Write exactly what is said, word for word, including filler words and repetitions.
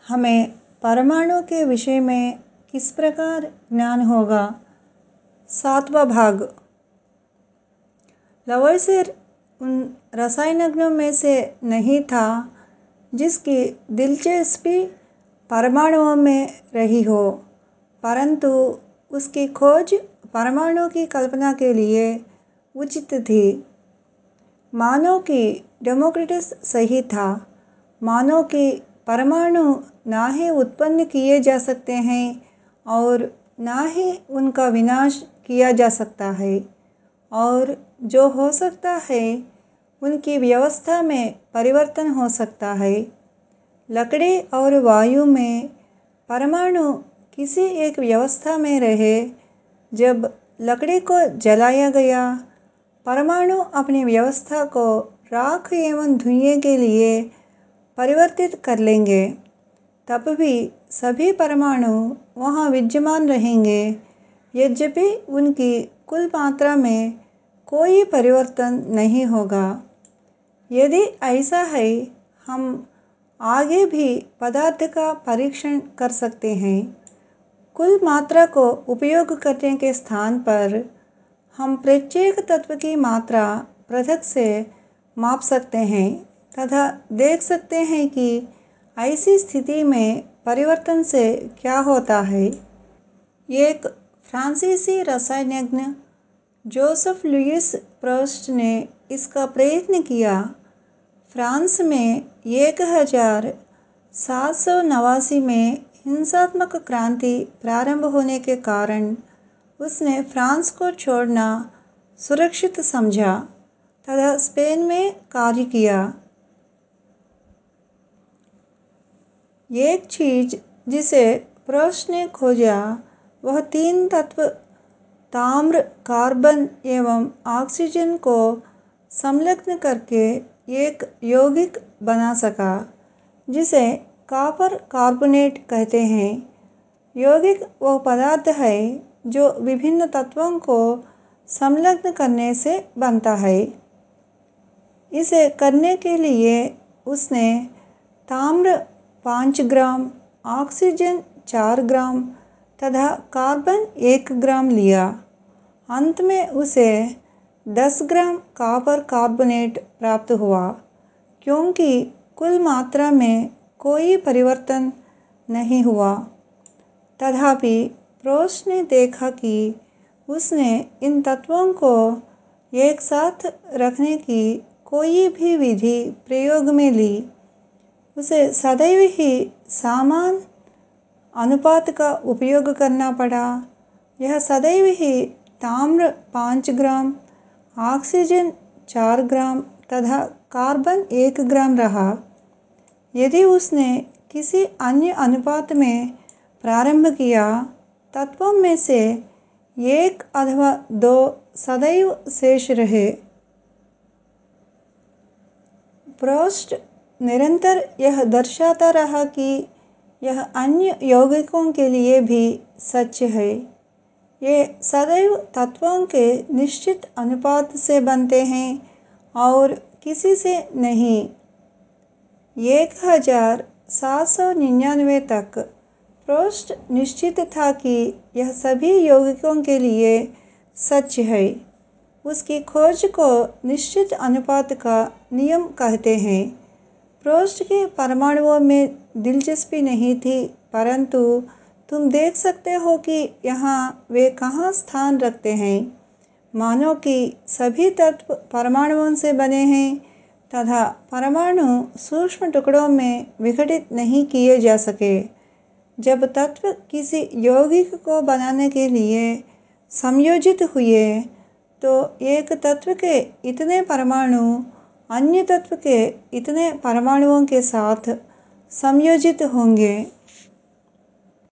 हमें परमाणु के विषय में किस प्रकार ज्ञान होगा। सातवां भाग। लवोइसियर उन रसायनज्ञों में से नहीं था जिसकी दिलचस्पी परमाणुओं में रही हो, परंतु उसकी खोज परमाणु की कल्पना के लिए उचित थी। मानो कि डेमोक्रिटस सही था, मानो कि परमाणु ना ही उत्पन्न किए जा सकते हैं और ना ही उनका विनाश किया जा सकता है, और जो हो सकता है उनकी व्यवस्था में परिवर्तन हो सकता है। लकड़ी और वायु में परमाणु किसी एक व्यवस्था में रहे। जब लकड़ी को जलाया गया, परमाणु अपनी व्यवस्था को राख एवं धुएं के लिए परिवर्तित कर लेंगे, तब भी सभी परमाणु वहाँ विद्यमान रहेंगे, यद्यपि उनकी कुल मात्रा में कोई परिवर्तन नहीं होगा। यदि ऐसा है, हम आगे भी पदार्थ का परीक्षण कर सकते हैं। कुल मात्रा को उपयोग करने के स्थान पर हम प्रत्येक तत्व की मात्रा पृथक से माप सकते हैं तथा देख सकते हैं कि ऐसी स्थिति में परिवर्तन से क्या होता है। एक फ्रांसीसी रसायनज्ञ जोसेफ लुईस प्रोस्ट ने इसका प्रयत्न किया। फ्रांस में एक हजार सात सौ नवासी में हिंसात्मक क्रांति प्रारंभ होने के कारण उसने फ्रांस को छोड़ना सुरक्षित समझा तथा स्पेन में कार्य किया। एक चीज जिसे प्रोस्ट ने खोजा वह तीन तत्व ताम्र, कार्बन एवं ऑक्सीजन को संलग्न करके एक यौगिक बना सका, जिसे कॉपर कार्बोनेट कहते हैं। यौगिक वह पदार्थ है जो विभिन्न तत्वों को संलग्न करने से बनता है। इसे करने के लिए उसने ताम्र पाँच ग्राम, ऑक्सीजन चार ग्राम तथा कार्बन एक ग्राम लिया। अंत में उसे दस ग्राम कॉपर कार्बोनेट प्राप्त हुआ, क्योंकि कुल मात्रा में कोई परिवर्तन नहीं हुआ। तथापि प्रोस्ट ने देखा कि उसने इन तत्वों को एक साथ रखने की कोई भी विधि प्रयोग में ली, उसे सदैव ही समान अनुपात का उपयोग करना पड़ा। यह सदैव ही ताम्र पाँच ग्राम, ऑक्सीजन चार ग्राम तथा कार्बन एक ग्राम रहा। यदि उसने किसी अन्य अनुपात में प्रारंभ किया, तत्वों में से एक अथवा दो सदैव शेष रहे। प्रोस्ट निरंतर यह दर्शाता रहा कि यह अन्य यौगिकों के लिए भी सच है। ये सदैव तत्वों के निश्चित अनुपात से बनते हैं और किसी से नहीं। एक हजार सात सौ निन्यानवे तक प्रोस्ट निश्चित था कि यह सभी यौगिकों के लिए सच है। उसकी खोज को निश्चित अनुपात का नियम कहते हैं। प्रोस्ट के परमाणुओं में दिलचस्पी नहीं थी, परंतु तुम देख सकते हो कि यहाँ वे कहाँ स्थान रखते हैं। मानो कि सभी तत्व परमाणुओं से बने हैं तथा परमाणु सूक्ष्म टुकड़ों में विघटित नहीं किए जा सके। जब तत्व किसी यौगिक को बनाने के लिए संयोजित हुए, तो एक तत्व के इतने परमाणु अन्य तत्व के इतने परमाणुओं के साथ संयोजित होंगे।